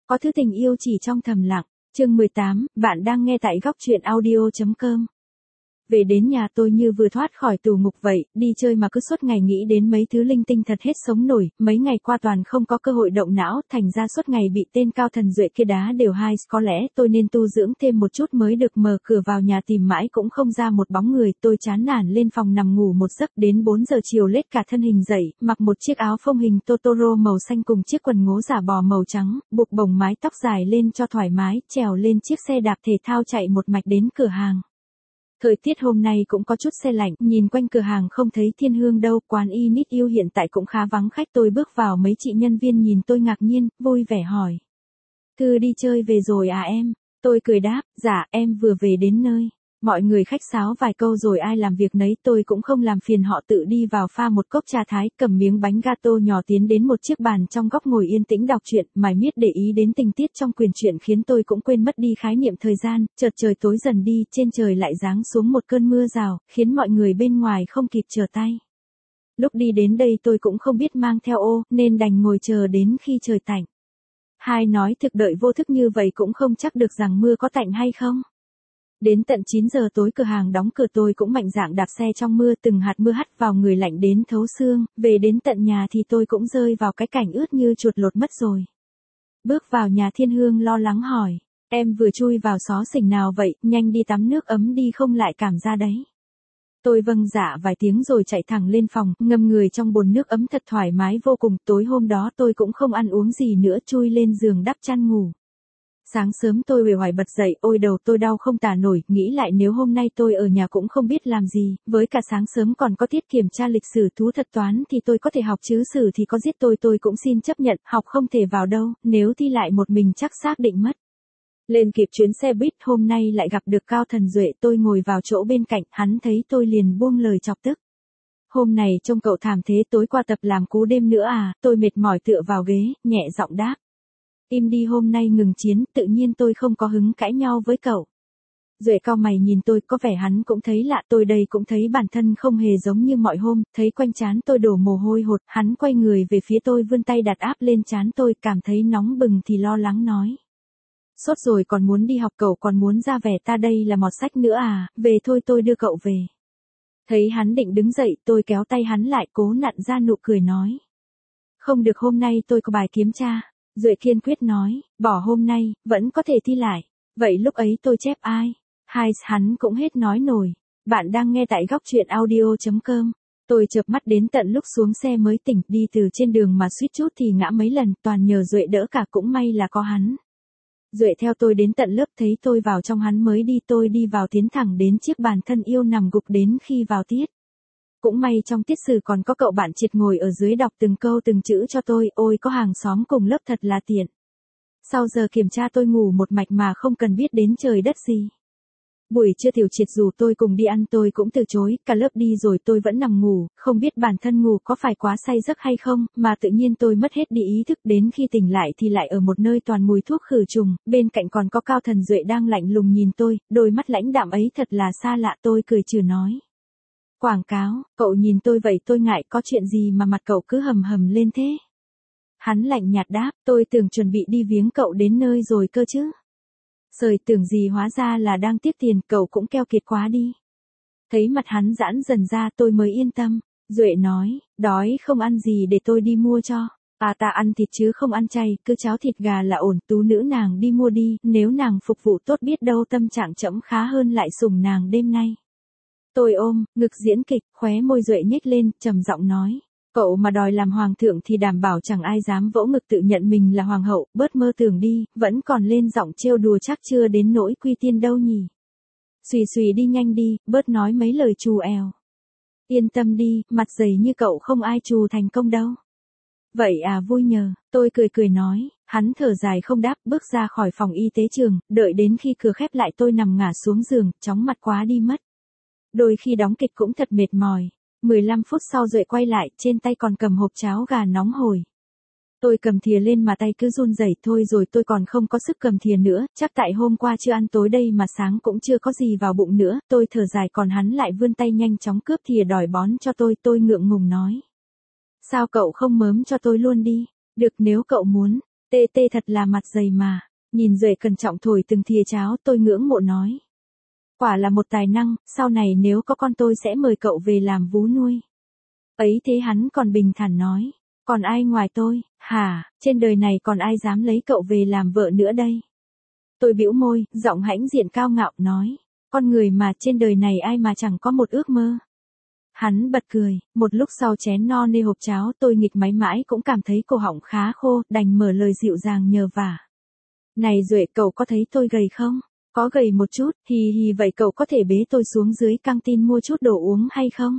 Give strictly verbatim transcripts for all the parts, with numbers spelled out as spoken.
Có thứ tình yêu chỉ trong thầm lặng. Chương mười tám, bạn đang nghe tại góc truyện audio chấm com. Về đến nhà tôi như vừa thoát khỏi tù ngục vậy, đi chơi mà cứ suốt ngày nghĩ đến mấy thứ linh tinh thật hết sống nổi, mấy ngày qua toàn không có cơ hội động não, thành ra suốt ngày bị tên Cao Thần Duệ kia đá đều hai, có lẽ tôi nên tu dưỡng thêm một chút mới được. Mở cửa vào nhà tìm mãi cũng không ra một bóng người, tôi chán nản lên phòng nằm ngủ một giấc. Đến bốn giờ chiều lết cả thân hình dậy, mặc một chiếc áo phông hình Totoro màu xanh cùng chiếc quần ngố giả bò màu trắng, buộc bồng mái tóc dài lên cho thoải mái, trèo lên chiếc xe đạp thể thao chạy một mạch đến cửa hàng. Thời tiết hôm nay cũng có chút se lạnh, nhìn quanh cửa hàng không thấy Thiên Hương đâu, quán y nít yêu hiện tại cũng khá vắng khách. Tôi bước vào, mấy chị nhân viên nhìn tôi ngạc nhiên, vui vẻ hỏi. Thư đi chơi về rồi à em? Tôi cười đáp, dạ, em vừa về đến nơi. Mọi người khách sáo vài câu rồi ai làm việc nấy, tôi cũng không làm phiền họ, tự đi vào pha một cốc trà thái, cầm miếng bánh gato nhỏ tiến đến một chiếc bàn trong góc ngồi yên tĩnh đọc truyện, mải miết để ý đến tình tiết trong quyển truyện khiến tôi cũng quên mất đi khái niệm thời gian. Chợt trời tối dần đi, trên trời lại giáng xuống một cơn mưa rào, khiến mọi người bên ngoài không kịp trở tay. Lúc đi đến đây tôi cũng không biết mang theo ô, nên đành ngồi chờ đến khi trời tạnh. Hai nói thực đợi vô thức như vậy cũng không chắc được rằng mưa có tạnh hay không. Đến tận chín giờ tối cửa hàng đóng cửa, tôi cũng mạnh dạn đạp xe trong mưa, từng hạt mưa hắt vào người lạnh đến thấu xương. Về đến tận nhà thì tôi cũng rơi vào cái cảnh ướt như chuột lột mất rồi. Bước vào nhà, Thiên Hương lo lắng hỏi, em vừa chui vào xó xỉnh nào vậy, nhanh đi tắm nước ấm đi không lại cảm ra đấy. Tôi vâng dạ vài tiếng rồi chạy thẳng lên phòng, ngâm người trong bồn nước ấm thật thoải mái vô cùng. Tối hôm đó tôi cũng không ăn uống gì nữa, chui lên giường đắp chăn ngủ. Sáng sớm tôi uể oải bật dậy, ôi đầu tôi đau không tả nổi, nghĩ lại nếu hôm nay tôi ở nhà cũng không biết làm gì, với cả sáng sớm còn có tiết kiểm tra lịch sử thú thật toán thì tôi có thể học chứ sử thì có giết tôi tôi cũng xin chấp nhận, học không thể vào đâu, nếu thi lại một mình chắc xác định mất. Lên kịp chuyến xe buýt, hôm nay lại gặp được Cao Thần Duệ, tôi ngồi vào chỗ bên cạnh, hắn thấy tôi liền buông lời chọc tức. Hôm này trông cậu thảm thế, tối qua tập làm cú đêm nữa à? Tôi mệt mỏi tựa vào ghế, nhẹ giọng đáp. Im đi, hôm nay ngừng chiến, tự nhiên tôi không có hứng cãi nhau với cậu. Duệ cau mày nhìn tôi, có vẻ hắn cũng thấy lạ, tôi đây cũng thấy bản thân không hề giống như mọi hôm, thấy quanh trán tôi đổ mồ hôi hột, hắn quay người về phía tôi vươn tay đặt áp lên trán tôi, cảm thấy nóng bừng thì lo lắng nói. Sốt rồi còn muốn đi học, cậu còn muốn ra vẻ ta đây là mọt sách nữa à, về thôi tôi đưa cậu về. Thấy hắn định đứng dậy, tôi kéo tay hắn lại, cố nặn ra nụ cười nói. Không được, hôm nay tôi có bài kiểm tra. Duệ kiên quyết nói, bỏ hôm nay, vẫn có thể thi lại. Vậy lúc ấy tôi chép ai? Hai, hắn cũng hết nói nổi. Bạn đang nghe tại góc truyện audio chấm com. Tôi chợp mắt đến tận lúc xuống xe mới tỉnh, đi từ trên đường mà suýt chút thì ngã mấy lần, toàn nhờ Duệ đỡ cả, cũng may là có hắn. Duệ theo tôi đến tận lớp, thấy tôi vào trong hắn mới đi, tôi đi vào tiến thẳng đến chiếc bàn thân yêu nằm gục đến khi vào tiết. Cũng may trong tiết sử còn có cậu bạn Triệt ngồi ở dưới đọc từng câu từng chữ cho tôi, ôi có hàng xóm cùng lớp thật là tiện. Sau giờ kiểm tra tôi ngủ một mạch mà không cần biết đến trời đất gì. Buổi trưa Tiểu Triệt dù tôi cùng đi ăn tôi cũng từ chối, cả lớp đi rồi tôi vẫn nằm ngủ, không biết bản thân ngủ có phải quá say giấc hay không, mà tự nhiên tôi mất hết đi ý thức, đến khi tỉnh lại thì lại ở một nơi toàn mùi thuốc khử trùng, bên cạnh còn có Cao Thần Duệ đang lạnh lùng nhìn tôi, đôi mắt lãnh đạm ấy thật là xa lạ. Tôi cười trừ nói. Quảng cáo, cậu nhìn tôi vậy tôi ngại, có chuyện gì mà mặt cậu cứ hầm hầm lên thế? Hắn lạnh nhạt đáp, tôi tưởng chuẩn bị đi viếng cậu đến nơi rồi cơ chứ. Sời tưởng gì hóa ra là đang tiếc tiền, cậu cũng keo kiệt quá đi. Thấy mặt hắn giãn dần ra tôi mới yên tâm. Duệ nói, đói không ăn gì để tôi đi mua cho. À ta ăn thịt chứ không ăn chay, cứ cháo thịt gà là ổn, tú nữ nàng đi mua đi, nếu nàng phục vụ tốt biết đâu tâm trạng trẫm khá hơn lại sủng nàng đêm nay. Tôi ôm, ngực diễn kịch, khóe môi Duệ nhếch lên, trầm giọng nói. Cậu mà đòi làm hoàng thượng thì đảm bảo chẳng ai dám vỗ ngực tự nhận mình là hoàng hậu, bớt mơ tưởng đi, vẫn còn lên giọng trêu đùa chắc chưa đến nỗi quy tiên đâu nhỉ. Xùy xùy đi nhanh đi, bớt nói mấy lời trù eo. Yên tâm đi, mặt dày như cậu không ai trù thành công đâu. Vậy à, vui nhờ, tôi cười cười nói, hắn thở dài không đáp, bước ra khỏi phòng y tế trường, đợi đến khi cửa khép lại tôi nằm ngả xuống giường, chóng mặt quá đi mất. Đôi khi đóng kịch cũng thật mệt mỏi. mười lăm phút sau Duệ quay lại, trên tay còn cầm hộp cháo gà nóng hổi. Tôi cầm thìa lên mà tay cứ run rẩy, thôi rồi tôi còn không có sức cầm thìa nữa, chắc tại hôm qua chưa ăn tối đây mà sáng cũng chưa có gì vào bụng nữa, tôi thở dài còn hắn lại vươn tay nhanh chóng cướp thìa đòi bón cho tôi, tôi ngượng ngùng nói. Sao cậu không mớm cho tôi luôn đi, được nếu cậu muốn. Tê tê thật là mặt dày mà. Nhìn Duệ cẩn trọng thổi từng thìa cháo, tôi ngưỡng mộ nói. Quả là một tài năng, sau này nếu có con tôi sẽ mời cậu về làm vú nuôi. Ấy thế hắn còn bình thản nói. Còn ai ngoài tôi, hả, trên đời này còn ai dám lấy cậu về làm vợ nữa đây? Tôi bĩu môi, giọng hãnh diện cao ngạo, nói. Con người mà trên đời này ai mà chẳng có một ước mơ. Hắn bật cười, một lúc sau chén no nê hộp cháo tôi nghịch máy mãi cũng cảm thấy cổ họng khá khô, đành mở lời dịu dàng nhờ vả. Này Duệ, cậu có thấy tôi gầy không? Có gầy một chút, hì hì, vậy cậu có thể bế tôi xuống dưới căng tin mua chút đồ uống hay không?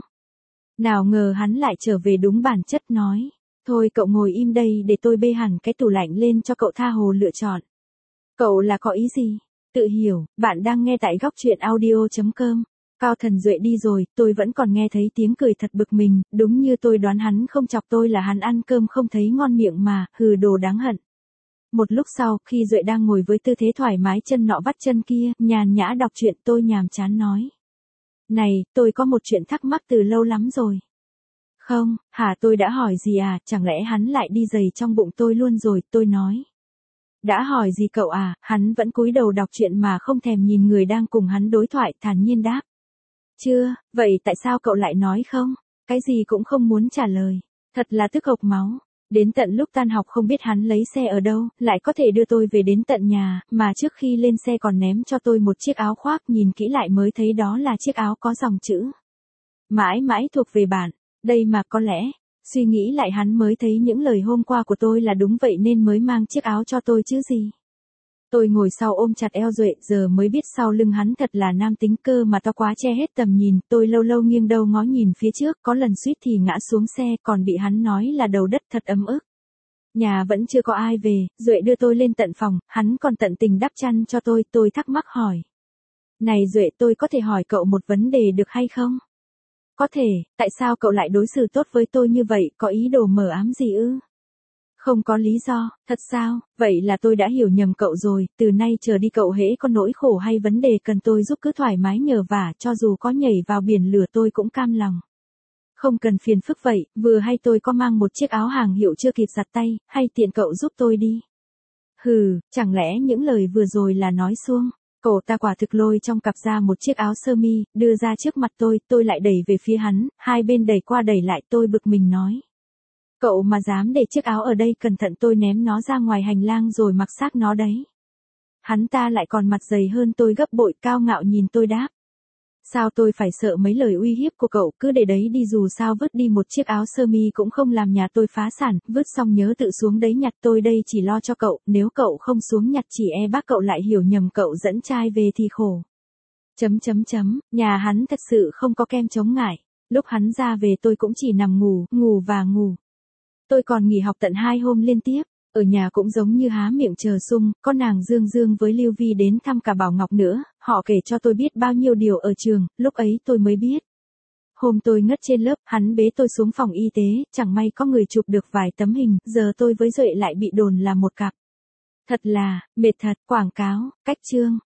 Nào ngờ hắn lại trở về đúng bản chất nói. Thôi cậu ngồi im đây để tôi bê hẳn cái tủ lạnh lên cho cậu tha hồ lựa chọn. Cậu là có ý gì? Tự hiểu, bạn đang nghe tại góc truyện audio chấm com. Cao Thần Duệ đi rồi, tôi vẫn còn nghe thấy tiếng cười thật bực mình, đúng như tôi đoán hắn không chọc tôi là hắn ăn cơm không thấy ngon miệng mà, hừ đồ đáng hận. Một lúc sau, khi Duệ đang ngồi với tư thế thoải mái chân nọ vắt chân kia, nhàn nhã đọc truyện, tôi nhàm chán nói. Này, tôi có một chuyện thắc mắc từ lâu lắm rồi. Không, hả, tôi đã hỏi gì à, chẳng lẽ hắn lại đi giày trong bụng tôi luôn rồi, tôi nói. Đã hỏi gì cậu à, hắn vẫn cúi đầu đọc truyện mà không thèm nhìn người đang cùng hắn đối thoại, thản nhiên đáp. Chưa, vậy tại sao cậu lại nói không? Cái gì cũng không muốn trả lời. Thật là tức hộc máu. Đến tận lúc tan học không biết hắn lấy xe ở đâu, lại có thể đưa tôi về đến tận nhà, mà trước khi lên xe còn ném cho tôi một chiếc áo khoác, nhìn kỹ lại mới thấy đó là chiếc áo có dòng chữ. Mãi mãi thuộc về bạn. Đây mà có lẽ, suy nghĩ lại hắn mới thấy những lời hôm qua của tôi là đúng vậy nên mới mang chiếc áo cho tôi chứ gì. Tôi ngồi sau ôm chặt eo Duệ, giờ mới biết sau lưng hắn thật là nam tính cơ mà to quá che hết tầm nhìn, tôi lâu lâu nghiêng đầu ngó nhìn phía trước, có lần suýt thì ngã xuống xe, còn bị hắn nói là đầu đất, thật ấm ức. Nhà vẫn chưa có ai về, Duệ đưa tôi lên tận phòng, hắn còn tận tình đắp chăn cho tôi, tôi thắc mắc hỏi. Này Duệ, tôi có thể hỏi cậu một vấn đề được hay không? Có thể, tại sao cậu lại đối xử tốt với tôi như vậy, có ý đồ mờ ám gì ư? Không có lý do, thật sao, vậy là tôi đã hiểu nhầm cậu rồi, từ nay trở đi cậu hễ có nỗi khổ hay vấn đề cần tôi giúp cứ thoải mái nhờ vả, cho dù có nhảy vào biển lửa tôi cũng cam lòng. Không cần phiền phức vậy, vừa hay tôi có mang một chiếc áo hàng hiệu chưa kịp giặt tay, hay tiện cậu giúp tôi đi. Hừ, chẳng lẽ những lời vừa rồi là nói suông? Cậu ta quả thực lôi trong cặp ra một chiếc áo sơ mi, đưa ra trước mặt tôi, tôi lại đẩy về phía hắn, hai bên đẩy qua đẩy lại, tôi bực mình nói. Cậu mà dám để chiếc áo ở đây, cẩn thận tôi ném nó ra ngoài hành lang rồi mặc xác nó đấy. Hắn ta lại còn mặt dày hơn tôi gấp bội, cao ngạo nhìn tôi đáp. Sao tôi phải sợ mấy lời uy hiếp của cậu, cứ để đấy đi, dù sao vứt đi một chiếc áo sơ mi cũng không làm nhà tôi phá sản, vứt xong nhớ tự xuống đấy nhặt, tôi đây chỉ lo cho cậu, nếu cậu không xuống nhặt chỉ e bác cậu lại hiểu nhầm cậu dẫn trai về thì khổ. Chấm chấm chấm, nhà hắn thật sự không có kem chống ngại, lúc hắn ra về tôi cũng chỉ nằm ngủ, ngủ và ngủ. Tôi còn nghỉ học tận hai hôm liên tiếp, ở nhà cũng giống như há miệng chờ sung, có nàng Dương Dương với Lưu Vi đến thăm cả Bảo Ngọc nữa, họ kể cho tôi biết bao nhiêu điều ở trường, lúc ấy tôi mới biết. Hôm tôi ngất trên lớp, hắn bế tôi xuống phòng y tế, chẳng may có người chụp được vài tấm hình, giờ tôi với Duệ lại bị đồn là một cặp. Thật là, mệt thật, quảng cáo, cách chương.